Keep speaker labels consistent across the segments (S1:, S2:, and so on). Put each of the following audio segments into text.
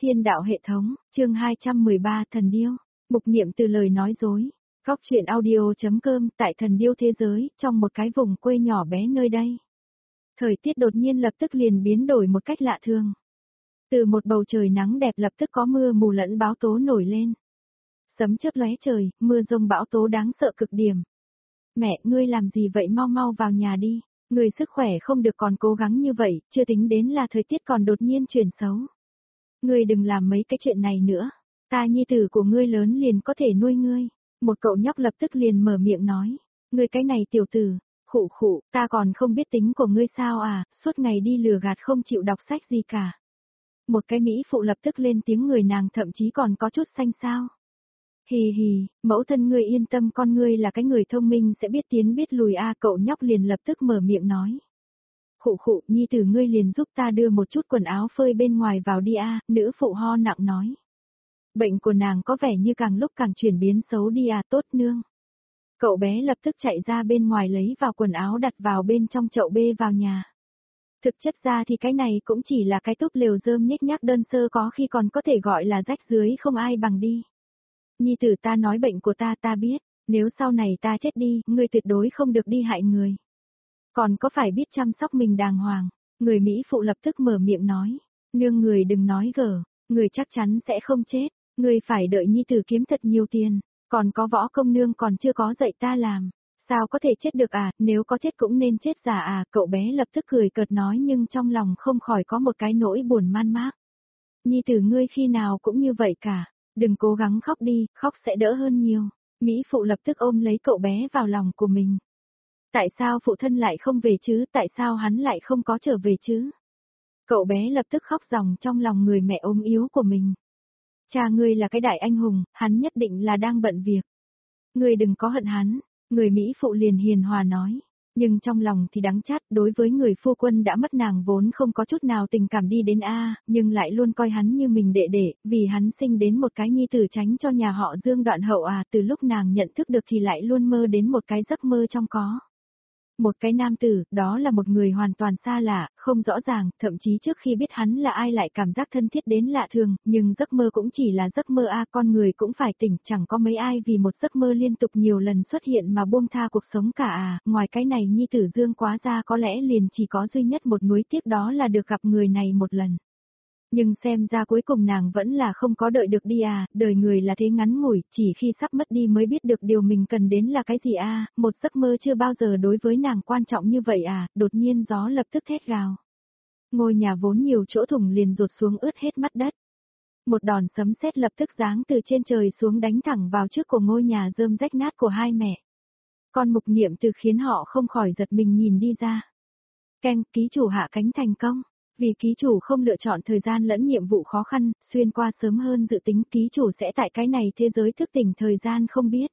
S1: Thiên đạo hệ thống, chương 213 Thần Điêu, mục niệm từ lời nói dối. Góc truyện audio.com tại Thần Điêu thế giới, trong một cái vùng quê nhỏ bé nơi đây. Thời tiết đột nhiên lập tức liền biến đổi một cách lạ thường. Từ một bầu trời nắng đẹp lập tức có mưa mù lẫn bão tố nổi lên. Sấm chớp lóe trời, mưa rông bão tố đáng sợ cực điểm. Mẹ, ngươi làm gì vậy, mau mau vào nhà đi. Người sức khỏe không được còn cố gắng như vậy, chưa tính đến là thời tiết còn đột nhiên chuyển xấu. Ngươi đừng làm mấy cái chuyện này nữa, ta nhi tử của ngươi lớn liền có thể nuôi ngươi. Một cậu nhóc lập tức liền mở miệng nói, ngươi cái này tiểu tử, khụ khụ, ta còn không biết tính của ngươi sao à, suốt ngày đi lừa gạt không chịu đọc sách gì cả. Một cái mỹ phụ lập tức lên tiếng, người nàng thậm chí còn có chút xanh xao. Hì hì, mẫu thân ngươi yên tâm, con ngươi là cái người thông minh sẽ biết tiến biết lùi a, cậu nhóc liền lập tức mở miệng nói. Khụ khụ, nhi tử ngươi liền giúp ta đưa một chút quần áo phơi bên ngoài vào đi a, nữ phụ ho nặng nói. Bệnh của nàng có vẻ như càng lúc càng chuyển biến xấu đi à, tốt nương. Cậu bé lập tức chạy ra bên ngoài lấy vào quần áo đặt vào bên trong chậu bê vào nhà. Thực chất ra thì cái này cũng chỉ là cái túp lều rơm nhếch nhác đơn sơ, có khi còn có thể gọi là rách rưới không ai bằng đi. Nhi tử ta nói bệnh của ta biết, nếu sau này ta chết đi, ngươi tuyệt đối không được đi hại người. Còn có phải biết chăm sóc mình đàng hoàng, người Mỹ phụ lập tức mở miệng nói, nương người đừng nói gở, người chắc chắn sẽ không chết, người phải đợi nhi tử kiếm thật nhiều tiền, còn có võ công nương còn chưa có dạy ta làm, sao có thể chết được à, nếu có chết cũng nên chết giả à, cậu bé lập tức cười cợt nói nhưng trong lòng không khỏi có một cái nỗi buồn man mác. Nhi tử ngươi khi nào cũng như vậy cả. Đừng cố gắng khóc đi, khóc sẽ đỡ hơn nhiều. Mỹ phụ lập tức ôm lấy cậu bé vào lòng của mình. Tại sao phụ thân lại không về chứ, tại sao hắn lại không có trở về chứ? Cậu bé lập tức khóc ròng trong lòng người mẹ ốm yếu của mình. Cha ngươi là cái đại anh hùng, hắn nhất định là đang bận việc. Ngươi đừng có hận hắn, người Mỹ phụ liền hiền hòa nói. Nhưng trong lòng thì đắng chát, đối với người phu quân đã mất nàng vốn không có chút nào tình cảm đi đến a, nhưng lại luôn coi hắn như mình đệ đệ, vì hắn sinh đến một cái nhi tử tránh cho nhà họ Dương đoạn hậu à, từ lúc nàng nhận thức được thì lại luôn mơ đến một cái giấc mơ trong có. Một cái nam tử, đó là một người hoàn toàn xa lạ, không rõ ràng, thậm chí trước khi biết hắn là ai lại cảm giác thân thiết đến lạ thường, nhưng giấc mơ cũng chỉ là giấc mơ a, con người cũng phải tỉnh, chẳng có mấy ai vì một giấc mơ liên tục nhiều lần xuất hiện mà buông tha cuộc sống cả à, ngoài cái này nhi tử Dương Quá ra có lẽ liền chỉ có duy nhất một nuối tiếc, đó là được gặp người này một lần. Nhưng xem ra cuối cùng nàng vẫn là không có đợi được đi à, đời người là thế ngắn ngủi, chỉ khi sắp mất đi mới biết được điều mình cần đến là cái gì à, một giấc mơ chưa bao giờ đối với nàng quan trọng như vậy à, đột nhiên gió lập tức thét gào. Ngôi nhà vốn nhiều chỗ thủng liền rụt xuống ướt hết mắt đất. Một đòn sấm sét lập tức giáng từ trên trời xuống đánh thẳng vào trước của ngôi nhà rơm rách nát của hai mẹ. Con mục niệm từ khiến họ không khỏi giật mình nhìn đi ra. Keng, ký chủ hạ cánh thành công. Vì ký chủ không lựa chọn thời gian lẫn nhiệm vụ khó khăn, xuyên qua sớm hơn dự tính, ký chủ sẽ tại cái này thế giới thức tỉnh thời gian không biết.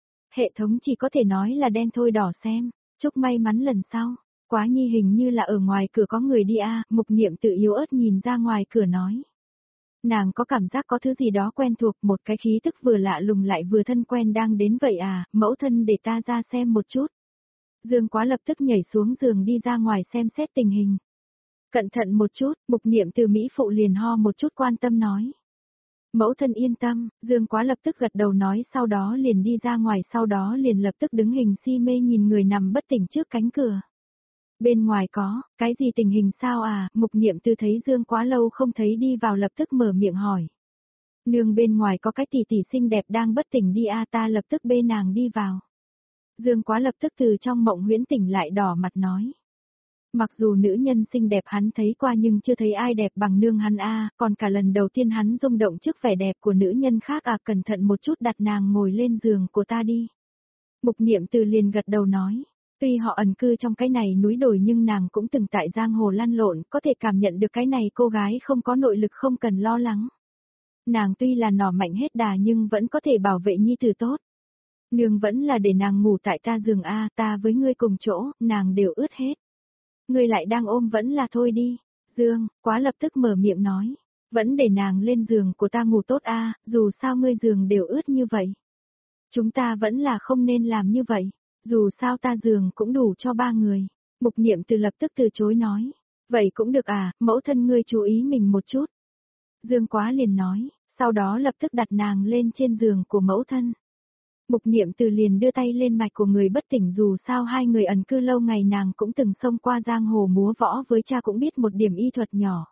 S1: Hệ thống chỉ có thể nói là đen thôi đỏ xem, chúc may mắn lần sau. Quá nhi hình như là ở ngoài cửa có người đi a, mục niệm tự yếu ớt nhìn ra ngoài cửa nói. Nàng có cảm giác có thứ gì đó quen thuộc, một cái khí tức vừa lạ lùng lại vừa thân quen đang đến vậy à, mẫu thân để ta ra xem một chút. Dương Quá lập tức nhảy xuống giường đi ra ngoài xem xét tình hình. Cẩn thận một chút, mục niệm từ Mỹ phụ liền ho một chút quan tâm nói. Mẫu thân yên tâm, Dương Quá lập tức gật đầu nói, sau đó liền đi ra ngoài, sau đó liền lập tức đứng hình si mê nhìn người nằm bất tỉnh trước cánh cửa. Bên ngoài có, cái gì tình hình sao à, mục niệm từ thấy Dương Quá lâu không thấy đi vào lập tức mở miệng hỏi. Nương bên ngoài có cái tỷ tỷ xinh đẹp đang bất tỉnh đi a, ta lập tức bê nàng đi vào. Dương Quá lập tức từ trong mộng huyễn tỉnh lại đỏ mặt nói. Mặc dù nữ nhân xinh đẹp hắn thấy qua nhưng chưa thấy ai đẹp bằng nương hắn a, còn cả lần đầu tiên hắn rung động trước vẻ đẹp của nữ nhân khác à, cẩn thận một chút đặt nàng ngồi lên giường của ta đi. Mục niệm từ liền gật đầu nói, tuy họ ẩn cư trong cái này núi đồi nhưng nàng cũng từng tại giang hồ lăn lộn, có thể cảm nhận được cái này cô gái không có nội lực không cần lo lắng. Nàng tuy là nỏ mạnh hết đà nhưng vẫn có thể bảo vệ nhi tử tốt. Nương vẫn là để nàng ngủ tại ta giường a, ta với ngươi cùng chỗ, nàng đều ướt hết. Ngươi lại đang ôm vẫn là thôi đi. Dương Quá lập tức mở miệng nói. Vẫn để nàng lên giường của ta ngủ tốt a, dù sao ngươi giường đều ướt như vậy. Chúng ta vẫn là không nên làm như vậy. Dù sao ta giường cũng đủ cho 3 người. Mục niệm từ lập tức từ chối nói. Vậy cũng được à, mẫu thân ngươi chú ý mình một chút. Dương Quá liền nói, sau đó lập tức đặt nàng lên trên giường của mẫu thân. Mục Niệm Từ liền đưa tay lên mạch của người bất tỉnh, dù sao hai người ẩn cư lâu ngày, nàng cũng từng xông qua giang hồ múa võ với cha, cũng biết một điểm y thuật nhỏ.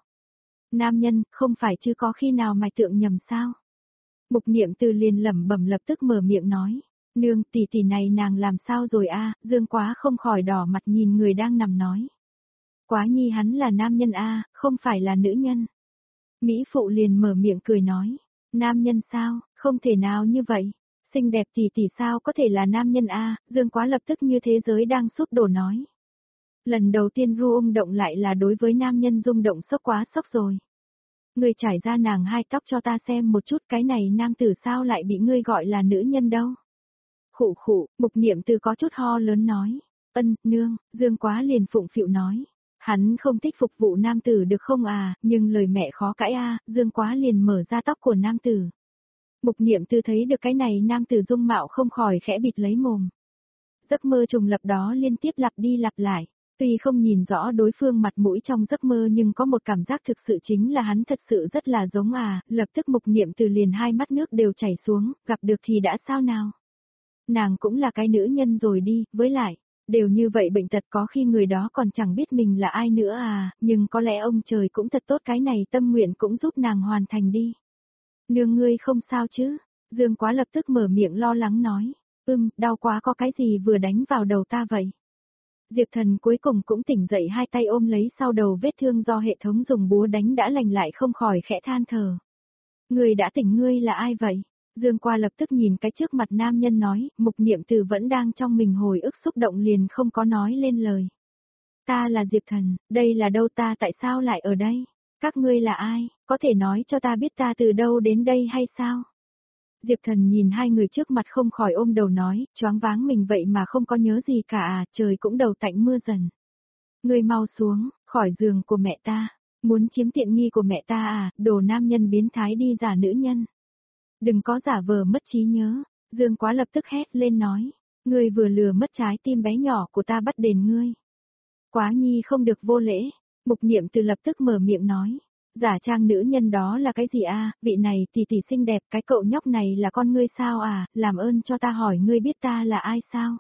S1: Nam nhân, không phải chứ có khi nào mạch tượng nhầm sao? Mục Niệm Từ liền lẩm bẩm lập tức mở miệng nói, nương, tỷ tỷ này nàng làm sao rồi a? Dương Quá không khỏi đỏ mặt nhìn người đang nằm nói. Quá nhi hắn là nam nhân a, không phải là nữ nhân. Mỹ phụ liền mở miệng cười nói, nam nhân sao, không thể nào như vậy. Xinh đẹp tỷ tỷ sao có thể là nam nhân a? Dương Quá lập tức như thế giới đang sụp đổ nói. Lần đầu tiên rung động lại là đối với nam nhân, rung động sốc quá sốc rồi. Ngươi trải ra nàng hai tóc cho ta xem một chút, cái này nam tử sao lại bị ngươi gọi là nữ nhân đâu. Khụ khụ, Mục Niệm Từ có chút ho lớn nói. Nương, Dương Quá liền phụng phịu nói. Hắn không thích phục vụ nam tử được không à, nhưng lời mẹ khó cãi a. Dương Quá liền mở ra tóc của nam tử. Mục Niệm Từ thấy được cái này nam tử dung mạo không khỏi khẽ bịt lấy mồm. Giấc mơ trùng lập đó liên tiếp lặp đi lặp lại. Tuy không nhìn rõ đối phương mặt mũi trong giấc mơ, nhưng có một cảm giác thực sự chính là hắn thật sự rất là giống à, lập tức Mục Niệm Từ liền hai mắt nước đều chảy xuống, gặp được thì đã sao nào. Nàng cũng là cái nữ nhân rồi đi, với lại, đều như vậy bệnh tật có khi người đó còn chẳng biết mình là ai nữa à, nhưng có lẽ ông trời cũng thật tốt, cái này tâm nguyện cũng giúp nàng hoàn thành đi. Nương ngươi không sao chứ? Dương Quá lập tức mở miệng lo lắng nói, đau quá, có cái gì vừa đánh vào đầu ta vậy? Diệp Thần cuối cùng cũng tỉnh dậy, hai tay ôm lấy sau đầu vết thương do hệ thống dùng búa đánh đã lành lại, không khỏi khẽ than thở. Người đã tỉnh, ngươi là ai vậy? Dương Quá lập tức nhìn cái trước mặt nam nhân nói, Mục Niệm Từ vẫn đang trong mình hồi ức xúc động liền không có nói lên lời. Ta là Diệp Thần, đây là đâu, ta tại sao lại ở đây? Các ngươi là ai, có thể nói cho ta biết ta từ đâu đến đây hay sao? Diệp Thần nhìn hai người trước mặt không khỏi ôm đầu nói, choáng váng, mình vậy mà không có nhớ gì cả à, trời cũng đầu tạnh mưa dần. Ngươi mau xuống, khỏi giường của mẹ ta, muốn chiếm tiện nghi của mẹ ta à, đồ nam nhân biến thái đi giả nữ nhân. Đừng có giả vờ mất trí nhớ, Dương Quá lập tức hét lên nói, ngươi vừa lừa mất trái tim bé nhỏ của ta, bắt đền ngươi. Quá nhi không được vô lễ, Mục Niệm Từ lập tức mở miệng nói. Giả trang nữ nhân đó là cái gì a? Vị này tỷ tỷ xinh đẹp, cái cậu nhóc này là con ngươi sao à, làm ơn cho ta hỏi, ngươi biết ta là ai sao?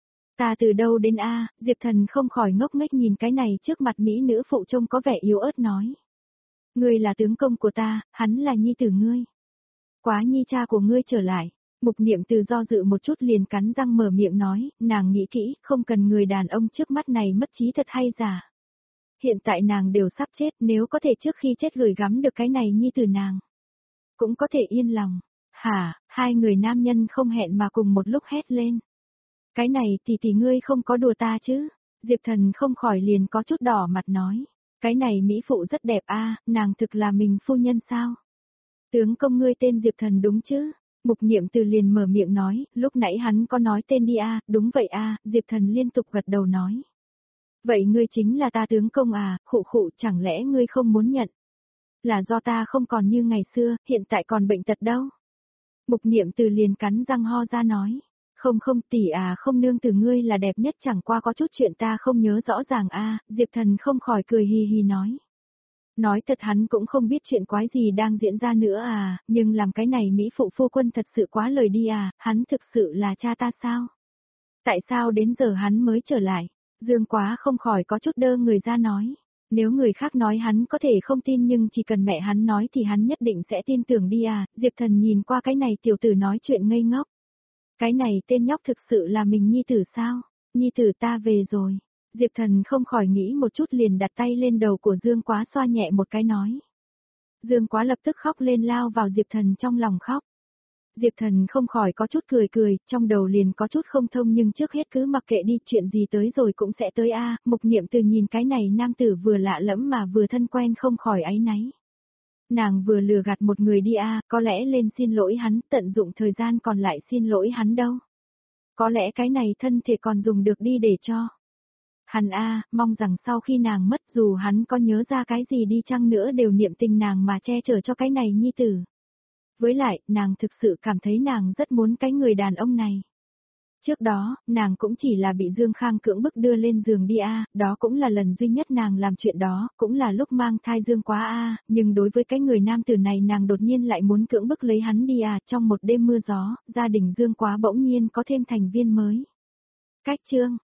S1: Ta từ đâu đến a? Diệp Thần không khỏi ngốc nghếch nhìn cái này trước mặt mỹ nữ phụ trông có vẻ yếu ớt nói. Ngươi là tướng công của ta, hắn là nhi tử ngươi. Quá nhi cha của ngươi trở lại. Mục Niệm Từ do dự một chút liền cắn răng mở miệng nói, nàng nghĩ kỹ, không cần người đàn ông trước mắt này mất trí thật hay giả. Hiện tại nàng đều sắp chết, nếu có thể trước khi chết gửi gắm được cái này nhi tử nàng, cũng có thể yên lòng. Hả, hai người nam nhân không hẹn mà cùng một lúc hét lên. Cái này tỷ ngươi không có đùa ta chứ? Diệp Thần không khỏi liền có chút đỏ mặt nói. Cái này mỹ phụ rất đẹp a, nàng thực là mình phu nhân sao? Tướng công ngươi tên Diệp Thần đúng chứ? Mục Niệm Từ liền mở miệng nói, lúc nãy hắn có nói tên đi a, đúng vậy a, Diệp Thần liên tục gật đầu nói. Vậy ngươi chính là ta tướng công à, khụ khụ, chẳng lẽ ngươi không muốn nhận? Là do ta không còn như ngày xưa, hiện tại còn bệnh tật đâu. Mục Niệm Từ liền cắn răng ho ra nói. Không tỷ à, không, nương tử ngươi là đẹp nhất, chẳng qua có chút chuyện ta không nhớ rõ ràng a. Diệp Thần không khỏi cười hì hì nói. Nói thật hắn cũng không biết chuyện quái gì đang diễn ra nữa à, nhưng làm cái này mỹ phụ phu quân thật sự quá lời đi à, hắn thực sự là cha ta sao? Tại sao đến giờ hắn mới trở lại? Dương Quá không khỏi có chút đơ người ra nói. Nếu người khác nói hắn có thể không tin, nhưng chỉ cần mẹ hắn nói thì hắn nhất định sẽ tin tưởng đi à. Diệp Thần nhìn qua cái này tiểu tử nói chuyện ngây ngốc. Cái này tên nhóc thực sự là mình nhi tử sao? Nhi tử ta về rồi. Diệp Thần không khỏi nghĩ một chút liền đặt tay lên đầu của Dương Quá xoa nhẹ một cái nói. Dương Quá lập tức khóc lên, lao vào Diệp Thần trong lòng khóc. Diệp Thần không khỏi có chút cười, trong đầu liền có chút không thông, nhưng trước hết cứ mặc kệ đi, chuyện gì tới rồi cũng sẽ tới a. Mục Niệm Từ nhìn cái này nam tử vừa lạ lẫm mà vừa thân quen không khỏi áy náy. Nàng vừa lừa gạt một người đi a, có lẽ lên xin lỗi hắn, tận dụng thời gian còn lại xin lỗi hắn đâu. Có lẽ cái này thân thể còn dùng được đi để cho hắn a, mong rằng sau khi nàng mất, dù hắn có nhớ ra cái gì đi chăng nữa đều niệm tình nàng mà che chở cho cái này nhi tử. Với lại, nàng thực sự cảm thấy nàng rất muốn cái người đàn ông này. Trước đó, nàng cũng chỉ là bị Dương Khang cưỡng bức đưa lên giường đi đó cũng là lần duy nhất nàng làm chuyện đó, cũng là lúc mang thai Dương Quá nhưng đối với cái người nam tử này nàng đột nhiên lại muốn cưỡng bức lấy hắn đi trong một đêm mưa gió, gia đình Dương Quá bỗng nhiên có thêm thành viên mới. Cách chương